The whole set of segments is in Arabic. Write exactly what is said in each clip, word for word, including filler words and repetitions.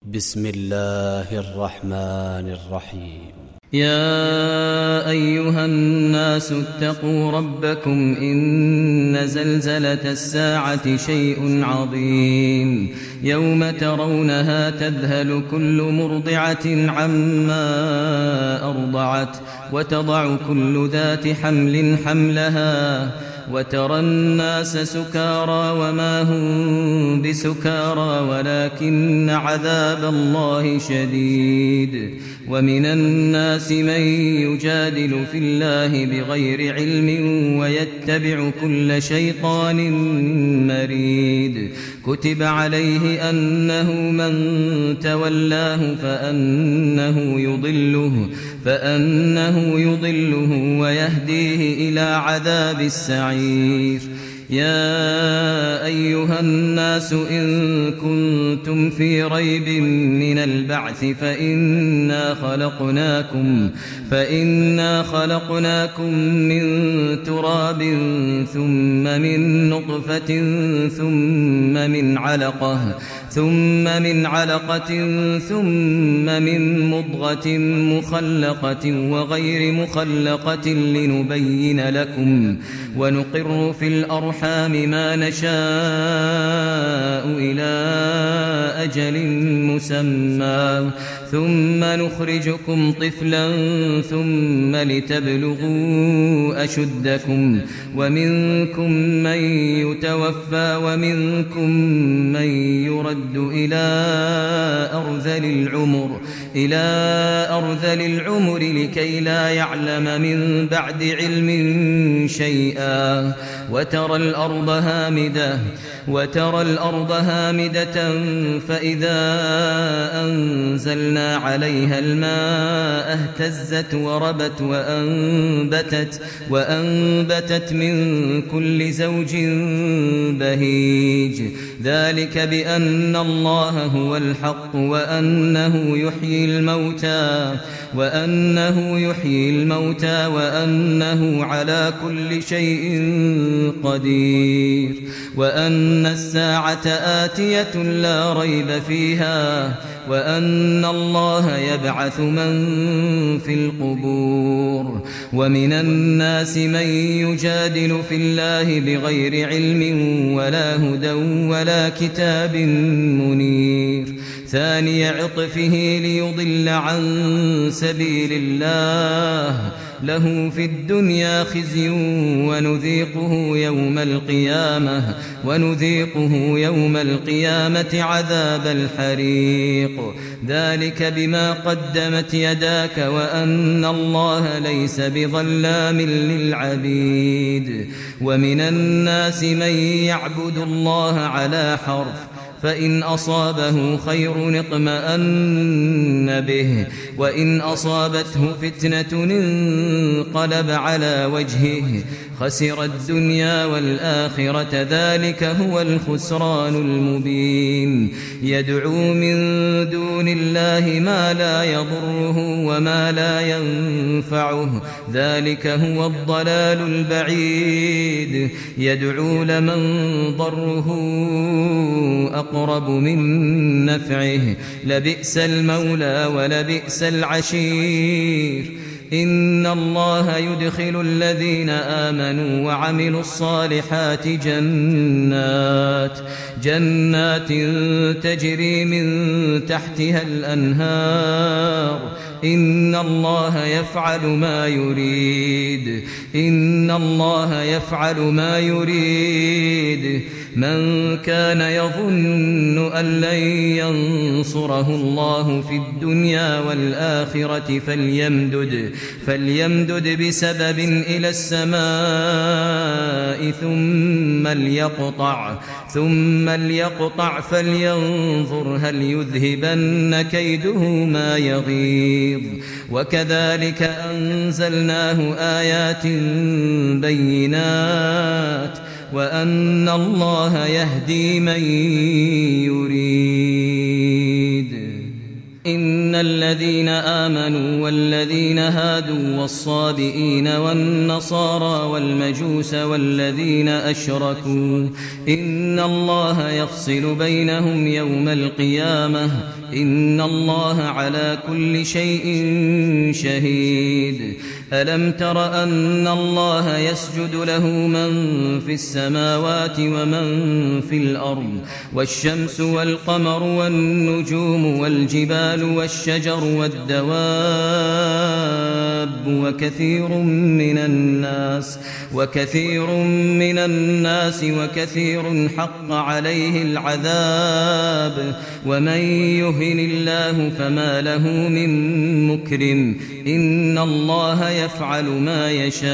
بسم الله الرحمن الرحيم. يا أيها الناس اتقوا ربكم إن زلزلة الساعة شيء عظيم يوم ترونها تذهل كل مرضعة عما أرضعت وتضع كل ذات حمل حملها وترى الناس سكارى وما هم بسكارى ولكن عذاب الله شديد. ومن الناس من يجادل في الله بغير علم ويتبع كل شيطان مريد. كتب عليه أنه من تولاه فأنه يضله فأنه يضله ويهديه إلى عذاب السعير. يا أيها الناس إن كنتم في ريب من البعث فإنا خلقناكم فإنا خلقناكم من تراب ثم من نطفة ثم من علقة ثم من علقة ثم من مضغة مخلقة وغير مخلقة لنبين لكم ونقر في الأرحام ما نشاء إلى أجل مسمى ثم نخرجكم طفلا ثم لتبلغوا أشدكم ومنكم من يتوفى ومنكم من يرد إلى أرذل العمر إلى أرذل العمر لكي لا يعلم من بعد علم شيئا. وترى الأرض هامدة وترى الأرض هامدة فإذا أنزلنا عليها الماء اهتزت وربت وأنبتت وأنبتت من كل زوج بهيج. ذلك بأن الله هو الحق وأنه يحيي الموتى وأنه يحيي الموتى وأنه على كل شيء قدير وأن الساعة آتية لا ريب فيها وأن الله يبعث من في القبور. ومن الناس من يجادل في الله بغير علم ولا هدى ولا كتاب منير. ثاني عطفه ليضل عن سبيل الله له في الدنيا خزي ونذيقه يوم القيامة ونذيقه يوم القيامة عذاب الحريق. ذلك بما قدمت يداك وأن الله ليس بظلام للعبيد. ومن الناس من يعبد الله على حرف فإن أصابه خير اطمأن به وإن أصابته فتنة انقلب على وجهه خسر الدنيا والآخرة. ذلك هو الخسران المبين. يدعو من دون الله ما لا يضره وما لا ينفعه ذلك هو الضلال البعيد. يدعو لمن ضره أقرب من نفعه لبئس المولى ولبئس العشير. إن الله يدخل الذين آمنوا وعملوا الصالحات جنات جنات تجري من تحتها الأنهار. إن الله يفعل ما يريد إن الله يفعل ما يريد. من كان يظن أن لن ينصره الله في الدنيا والآخرة فليمدد, فليمدد بسبب إلى السماء ثم ليقطع, ثم ليقطع فلينظر هل يذهبن كيده ما يغيظ. وكذلك أنزلناه آيات بينات وأن الله يهدي من يريد. إن الذين آمنوا والذين هادوا والصابئين والنصارى والمجوس والذين أشركوا إن الله يفصل بينهم يوم القيامة إن الله على كل شيء شهيد. ألم تر أن الله يسجد له من في السماوات ومن في الأرض والشمس والقمر والنجوم والجبال والشجر والدواب وكثير من الناس وكثير من الناس وكثير حق عليه العذاب ومن يهن الله فما له من مكرم إن الله يفعل ما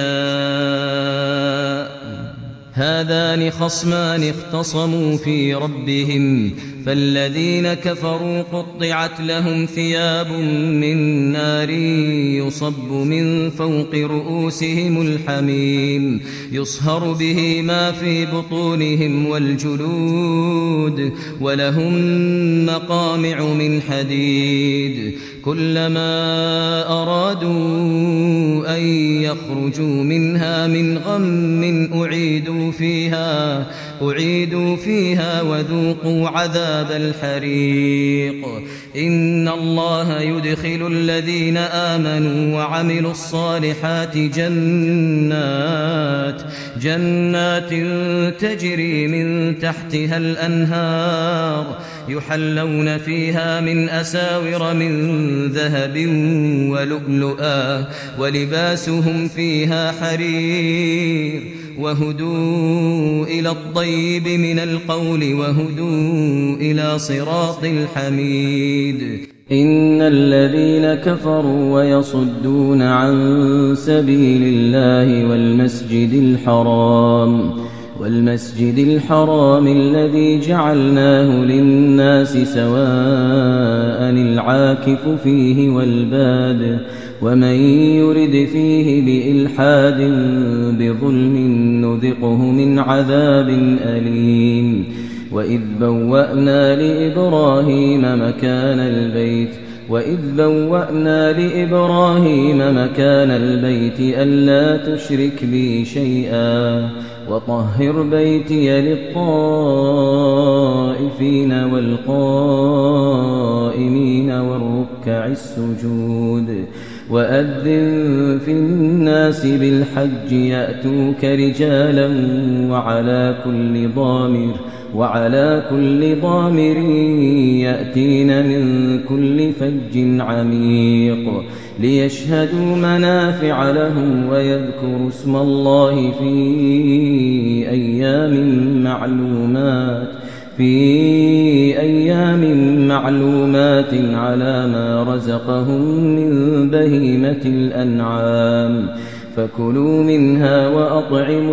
يشاء. هذان خصمان اختصموا في ربهم فالذين كفروا قطعت لهم ثياب من نار يصب من فوق رؤوسهم الحميم يصهر به ما في بطونهم والجلود ولهم مقامع من حديد كلما أرادوا أن يخرجوا منها من غم أعيدوا فيها أعيدوا فيها وذوقوا عذاب الحريق. إن الله يدخل الذين آمنوا وعملوا الصالحات جنات جنات تجري من تحتها الأنهار يحلون فيها من أساور من ذهب ولؤلؤا ولباسهم فيها حرير وهدوا إلى الطيب من القول وهدوا إلى صراط الحميد. إن الذين كفروا ويصدون عن سبيل الله والمسجد الحرام والمسجد الحرام الذي جعلناه للناس سواء العاكف فيه والباد ومن يرد فيه بإلحاد بظلم نذقه من عذاب أليم. وإذ بوأنا لإبراهيم مكان البيت وإذ بوأنا لإبراهيم مكان البيت ألا تشرك بي شيئا وطهر بيتي للطائفين والقائمين والركع السجود. وأذن في الناس بالحج يأتوك رجالا وعلى كل ضامر وعلى كل ضامر يأتين من كل فج عميق ليشهدوا منافع لهم ويذكروا اسم الله في أيام معلومات في أيام معلومات على ما رزقهم من بهيمة الأنعام فكلوا منها وأطعموا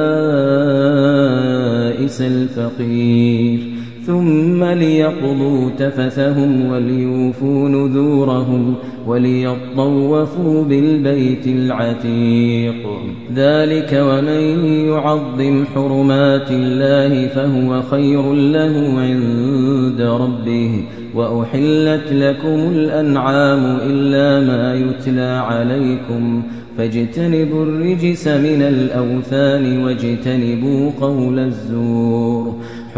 البائس الفقير ثم ليقضوا تفثهم وليوفوا نذورهم وليطوفوا بالبيت العتيق. ذلك ومن يعظم حرمات الله فهو خير له عند ربه. وأحلت لكم الأنعام إلا ما يتلى عليكم فاجتنبوا الرجس من الأوثان واجتنبوا قول الزور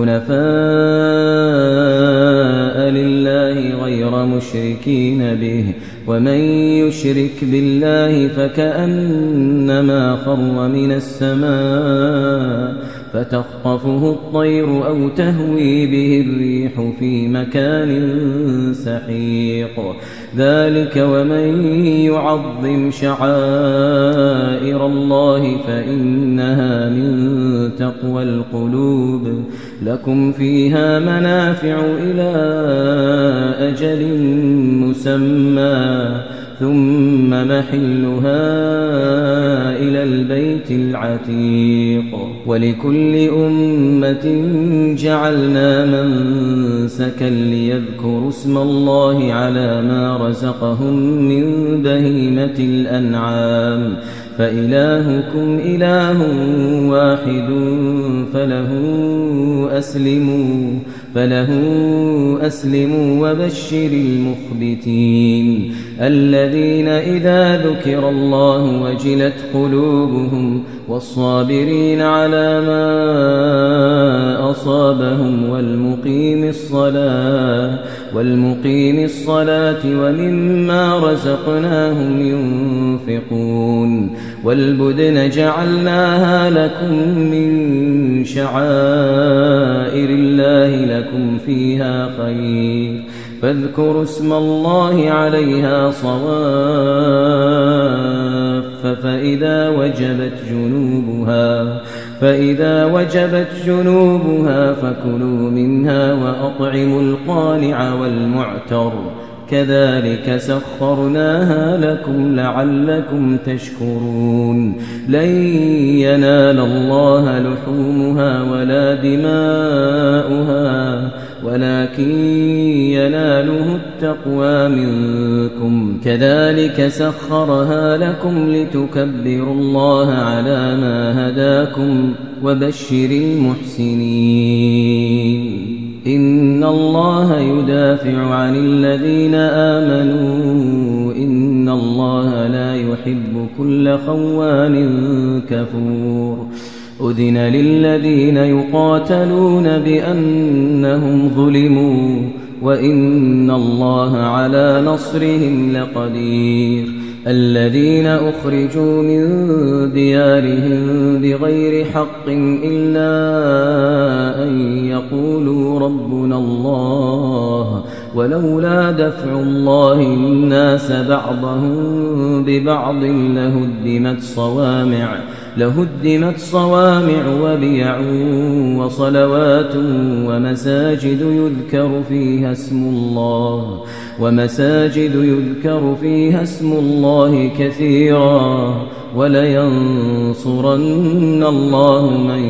حنفاء لله غير مشركين به ومن يشرك بالله فكأنما خر من السماء فتخطفه الطير أو تهوي به الريح في مكان سحيق. ذلك ومن يعظم شعائر الله فإنها من تقوى القلوب. لكم فيها منافع إلى أجل مسمى ثم محلها إلى البيت العتيق. ولكل أمة جعلنا منسكا ليذكروا اسم الله على ما رزقهم من بهيمة الأنعام فإلهكم إله واحد فله أسلموا فله أسلموا وبشر المخبتين الذين إذا ذكر الله وجلت قلوبهم والصابرين على ما أصابهم والمقيم الصلاة والمقيم الصلاة ومما رزقناهم ينفقون والبدن جعلناها لكم من شعائر الله لكم فيها خير فاذكروا اسم الله عليها صواف فإذا وجبت جنوبها فإذا وجبت جنوبها فكلوا منها وأطعموا القانع والمعتر كذلك سخرناها لكم لعلكم تشكرون لن ينال الله لحومها ولا دماؤها ولكن يناله التقوى منكم كذلك سخرها لكم لتكبروا الله على ما هداكم وبشر المحسنين إن الله يدافع عن الذين آمنوا إن الله لا يحب كل خوان كفور أذن للذين يقاتلون بأنهم ظلموا وإن الله على نصرهم لقدير الذين أخرجوا من ديارهم بغير حق إلا أن يقولوا ربنا الله ولولا دفع الله الناس بعضهم ببعض لهدمت صوامع لهدمت صوامع وبيع وصلوات ومساجد يذكر فيها اسم الله ومساجد يذكر فيها اسم الله كثيرا ولينصرن الله من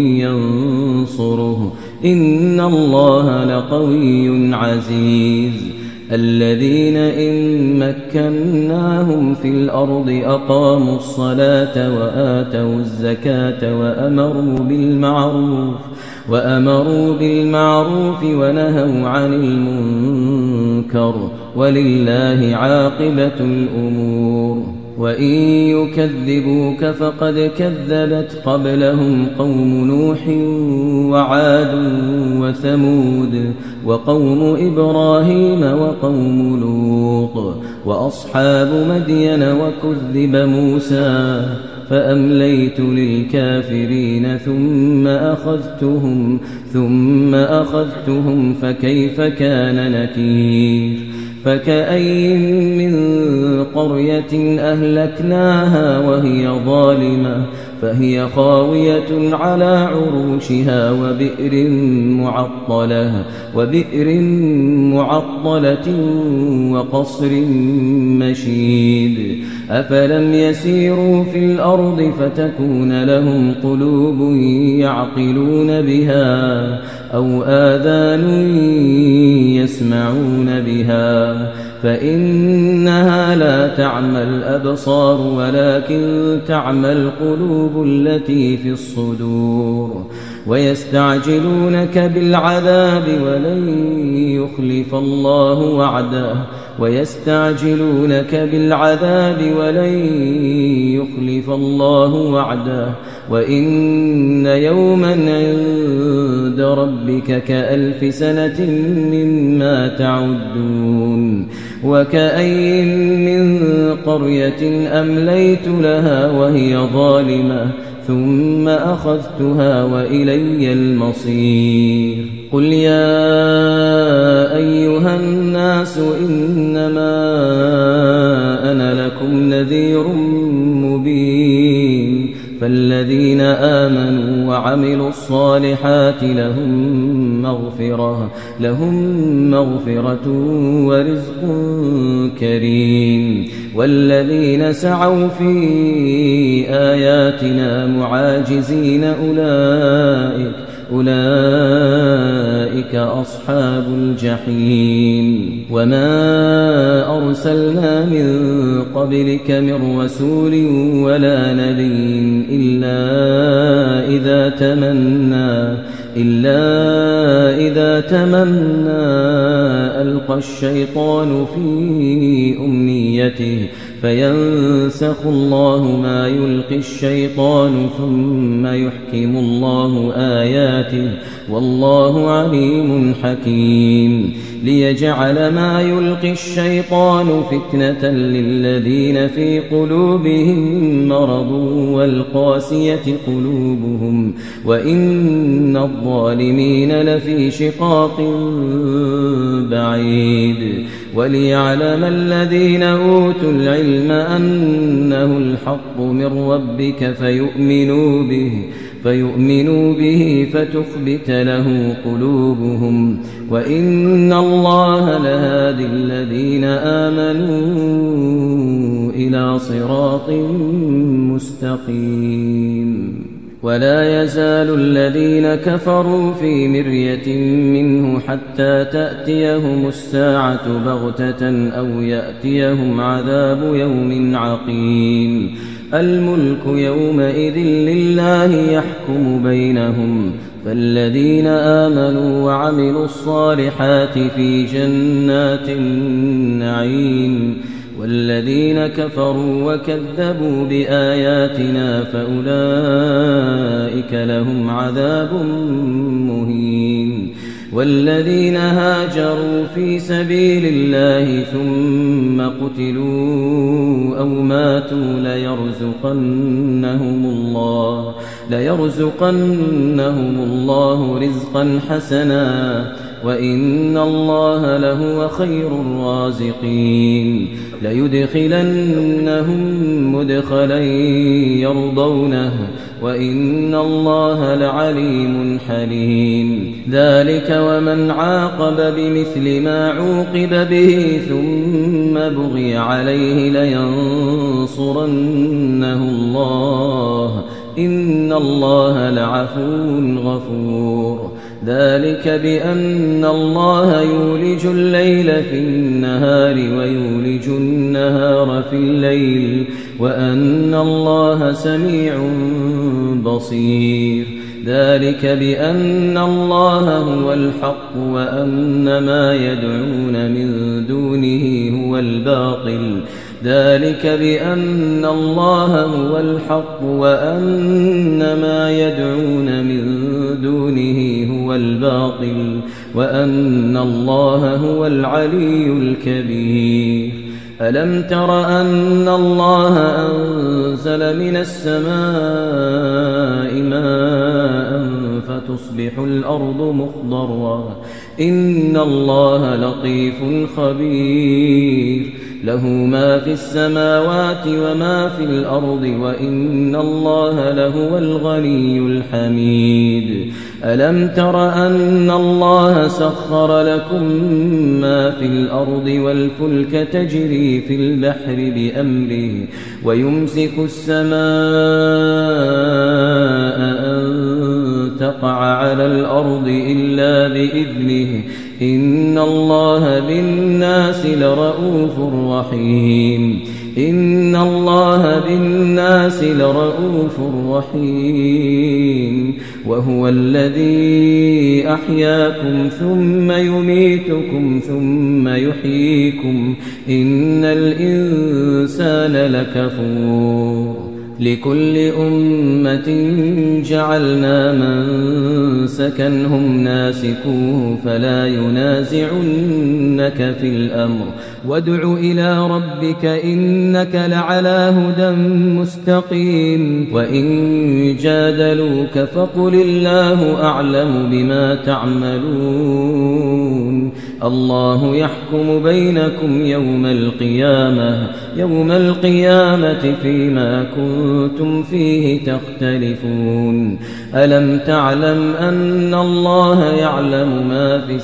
ينصره إن الله لقوي عزيز الذين إن مكناهم في الأرض أقاموا الصلاة وآتوا الزكاة وأمروا بالمعروف وأمروا بالمعروف ونهوا عن المنكر ولله عاقبة الأمور وإن يكذبوك فقد كذبت قبلهم قوم نوح وعاد وثمود وقوم إبراهيم وقوم لوط وأصحاب مدين وكذب موسى فأمليت للكافرين ثم أخذتهم ثم أخذتهم فكيف كان نكير فكأين من قرية أهلكناها وهي ظالمة فهي خاوية على عروشها وبئر معطلة وبئر معطلة وقصر مشيد أفلم يسيروا في الأرض فتكون لهم قلوب يعقلون بها أو آذان يسمعون بها فإنها لا تعمى الأبصار ولكن تعمى القلوب التي في الصدور ويستعجلونك بالعذاب ولن يخلف الله وعده ويستعجلونك بالعذاب ولن يخلف الله وعده وإن يوما عند ربك كألف سنة مما تعدون وكأين من قرية أمليت لها وهي ظالمة ثم أخذتها وإلي المصير قل يا أيها الناس إنما أنا لكم نذير مبين فالذين آمنوا وعملوا الصالحات لهم مغفرة لهم مغفرة ورزق كريم والذين سعوا في آياتنا معاجزين أولئك أولئك أصحاب الجحيم وما أرسلنا من قبلك من رسول ولا نبي إلا إذا تمنى إلا إذا تمنى ألقى الشيطان في أمنيته فينسخ الله ما يلقي الشيطان ثم يحكم الله آياته والله عليم حكيم ليجعل ما يلقي الشيطان فتنة للذين في قلوبهم مرض والقاسية قلوبهم وإن الظالمين لفي شقاق بعيد وليعلم الذين أوتوا العلم أنه الحق من ربك فيؤمنوا به فيؤمنوا به فتخبت له قلوبهم وإن الله لهادي الذين آمنوا إلى صراط مستقيم ولا يزال الذين كفروا في مرية منه حتى تأتيهم الساعة بغتة أو يأتيهم عذاب يوم عقيم الملك يومئذ لله يحكم بينهم فالذين آمنوا وعملوا الصالحات في جنات النعيم والذين كفروا وكذبوا بآياتنا فأولئك لهم عذاب مهين والذين هاجروا في سبيل الله ثم قتلوا أو ماتوا ليرزقنهم الله ليرزقنهم الله رزقا حسنا وإن الله لهو خير الرازقين ليدخلنهم مدخلا يرضونه وإن الله لعليم حليم ذلك ومن عاقب بمثل ما عوقب به ثم بغي عليه لينصرنه الله إن الله لعفو غفور ذلك بأن الله يولج الليل في النهار ويولج النهار في الليل وأن الله سميع بصير ذلك بأن الله هو الحق وأن ما يدعون من دونه هو الباطل ذلك بأن الله هو الحق وأن ما يدعون من دونه هو الباطل وأن الله هو العلي الكبير ألم تر أن الله أنزل من السماء ماء فتصبح الأرض مخضرا إن الله لطيف خبير له ما في السماوات وما في الأرض وإن الله لهو الغني الحميد ألم تر أن الله سخر لكم ما في الأرض والفلك تجري في البحر بأمره ويمسك السماء أن تقع على الأرض إلا بإذنه إن الله بالناس لرؤوف رحيم إن الله بالناس لرؤوف رحيم وهو الذي أحياكم ثم يميتكم ثم يحييكم إن الإنسان لكفور لكل أمة جعلنا منسكا هم ناسكوه فلا ينازعنك في الأمر وادع إلى ربك إنك لعلى هدى مستقيم وإن جادلوك فقل الله أعلم بما تعملون الله يحكم بينكم يوم القيامة يوم القيامة فيما كنتم فيه تختلفون ألم تعلم أن الله يعلم ما في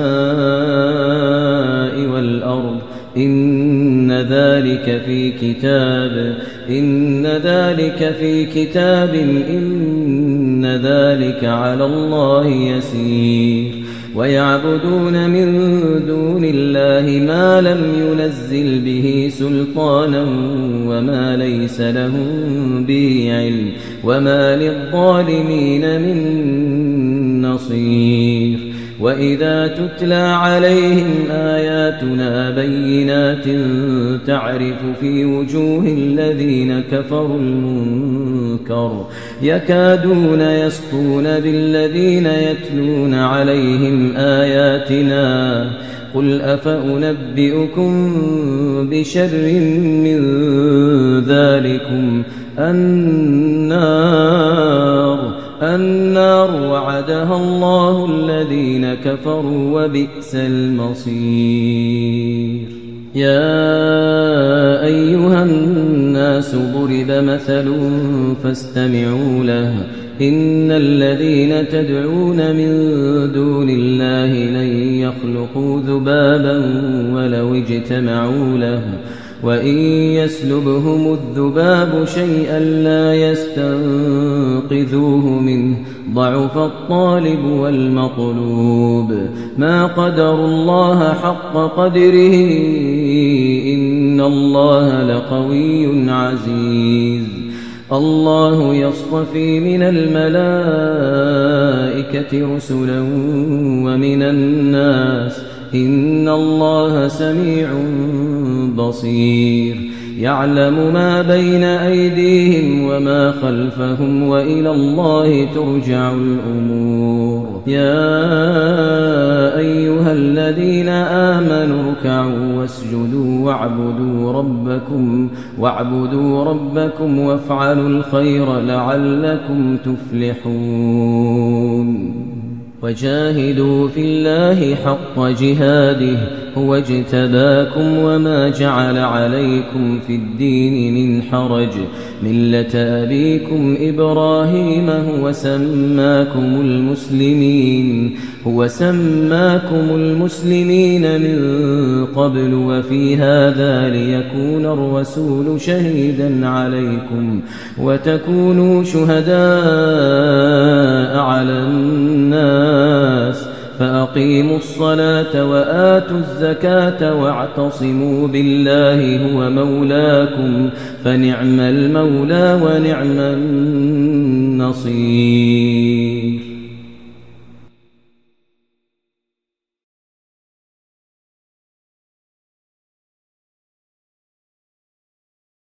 السماء والأرض إن ذلك في كتاب إن ذلك في كتاب إن ذلك على الله يسير ويعبدون من دون الله ما لم ينزل به سلطانا وما ليس لهم به علم وما للظالمين من نصير وإذا تتلى عليهم آياتنا بينات تعرف في وجوه الذين كفروا المنكر يكادون يسطون بالذين يتلون عليهم آياتنا قل أفأنبئكم بشر من ذلكم النار النار وعدها الله الذين كفروا وبئس المصير يا أيها الناس ضرب مثل فاستمعوا له إن الذين تدعون من دون الله لن يخلقوا ذبابا ولو اجتمعوا له وإن يسلبهم الذباب شيئا لا يستنقذوه منه ضعف الطالب والمطلوب ما قدروا الله حق قدره إن الله لقوي عزيز الله يصطفي من الملائكة رسلا ومن الناس إن الله سميع بصير يعلم ما بين أيديهم وما خلفهم وإلى الله ترجع الأمور يا أيها الذين آمنوا اركعوا واسجدوا واعبدوا ربكم واعبدوا ربكم وافعلوا الخير لعلكم تفلحون وجاهدوا في الله حق جهاده هو اجتباكم وما جعل عليكم في الدين من حرج ملة أبيكم إبراهيم هو سماكم المسلمين هو سماكم المسلمين من قبل وفي هذا ليكون الرسول شهيدا عليكم وتكونوا شهداء على الناس فأقيموا الصلاة وآتوا الزكاة واعتصموا بالله هو مولاكم فنعم المولى ونعم النصير